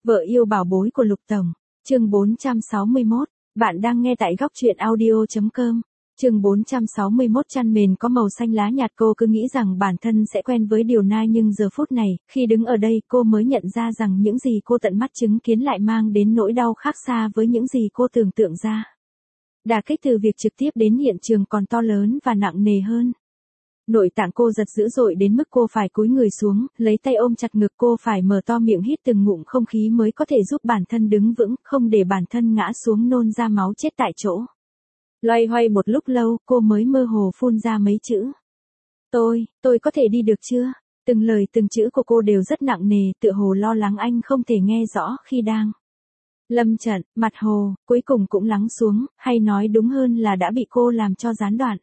Vợ yêu bảo bối của Lục Tổng. Chương 461. Bạn đang nghe tại góc truyện audio.com. Chương 461. Chăn mền có màu xanh lá nhạt. Cô cứ nghĩ rằng bản thân sẽ quen với điều này, nhưng giờ phút này, khi đứng ở đây, cô mới nhận ra rằng những gì cô tận mắt chứng kiến lại mang đến nỗi đau khác xa với những gì cô tưởng tượng ra. Đả kích từ việc trực tiếp đến hiện trường còn to lớn và nặng nề hơn. Nội tạng cô giật dữ dội đến mức cô phải cúi người xuống, lấy tay ôm chặt ngực. Cô phải mở to miệng hít từng ngụm không khí mới có thể giúp bản thân đứng vững, không để bản thân ngã xuống nôn ra máu chết tại chỗ. Loay hoay một lúc lâu, cô mới mơ hồ phun ra mấy chữ. Tôi có thể đi được chưa? Từng lời từng chữ của cô đều rất nặng nề, tựa hồ lo lắng anh không thể nghe rõ khi đang lâm trận. Mặt Hồ cuối cùng cũng lắng xuống, hay nói đúng hơn là đã bị cô làm cho gián đoạn.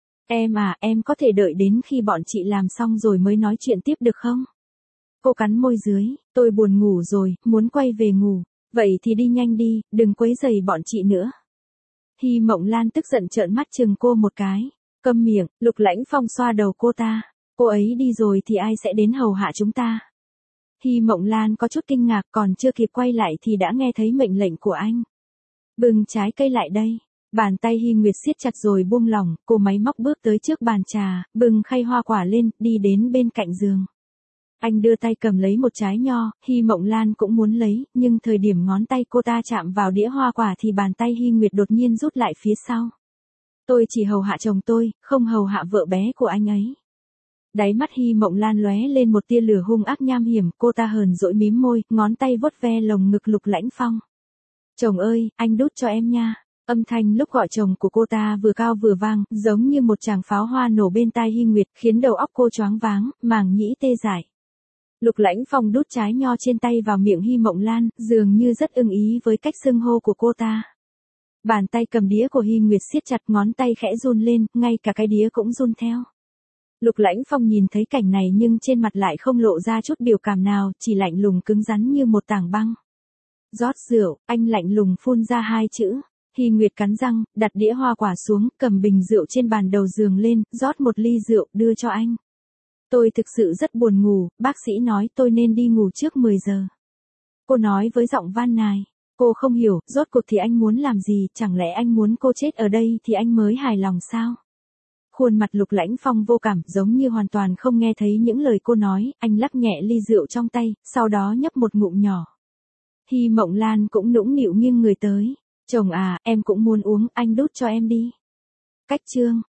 Em có thể đợi đến khi bọn chị làm xong rồi mới nói chuyện tiếp được không? Cô cắn môi dưới. Tôi buồn ngủ rồi, muốn quay về ngủ. Vậy thì đi nhanh đi, đừng quấy rầy bọn chị nữa. Hy Mộng Lan tức giận trợn mắt chừng cô một cái. Câm miệng. Lục Lãnh Phong xoa đầu cô ta. Cô ấy đi rồi thì ai sẽ đến hầu hạ chúng ta? Hy Mộng Lan có chút kinh ngạc, còn chưa kịp quay lại thì đã nghe thấy mệnh lệnh của anh. Bưng trái cây lại đây. Bàn tay Hy Nguyệt siết chặt rồi buông lỏng, cô máy móc bước tới trước bàn trà, bưng khay hoa quả lên, đi đến bên cạnh giường. Anh đưa tay cầm lấy một trái nho, Hy Mộng Lan cũng muốn lấy, nhưng thời điểm ngón tay cô ta chạm vào đĩa hoa quả thì bàn tay Hy Nguyệt đột nhiên rút lại phía sau. Tôi chỉ hầu hạ chồng tôi, không hầu hạ vợ bé của anh ấy. Đáy mắt Hy Mộng Lan lóe lên một tia lửa hung ác nham hiểm, cô ta hờn dỗi mím môi, ngón tay vuốt ve lồng ngực Lục Lãnh Phong. Chồng ơi, anh đút cho em nha. Âm thanh lúc gọi chồng của cô ta vừa cao vừa vang, giống như một tràng pháo hoa nổ bên tai Hy Nguyệt, khiến đầu óc cô choáng váng, màng nhĩ tê dại. Lục Lãnh Phong đút trái nho trên tay vào miệng Hy Mộng Lan, dường như rất ưng ý với cách xưng hô của cô ta. Bàn tay cầm đĩa của Hy Nguyệt siết chặt, ngón tay khẽ run lên, ngay cả cái đĩa cũng run theo. Lục Lãnh Phong nhìn thấy cảnh này nhưng trên mặt lại không lộ ra chút biểu cảm nào, chỉ lạnh lùng cứng rắn như một tảng băng. Rót rượu, anh lạnh lùng phun ra hai chữ. Hy Nguyệt cắn răng, đặt đĩa hoa quả xuống, cầm bình rượu trên bàn đầu giường lên, rót một ly rượu, đưa cho anh. Tôi thực sự rất buồn ngủ, bác sĩ nói tôi nên đi ngủ trước 10 giờ. Cô nói với giọng van nài. Cô không hiểu, rốt cuộc thì anh muốn làm gì, chẳng lẽ anh muốn cô chết ở đây thì anh mới hài lòng sao? Khuôn mặt Lục Lãnh Phong vô cảm, giống như hoàn toàn không nghe thấy những lời cô nói, anh lắc nhẹ ly rượu trong tay, sau đó nhấp một ngụm nhỏ. Hy Mộng Lan cũng nũng nịu nghiêng người tới. Chồng à, em cũng muốn uống, anh đút cho em đi. Cách chương.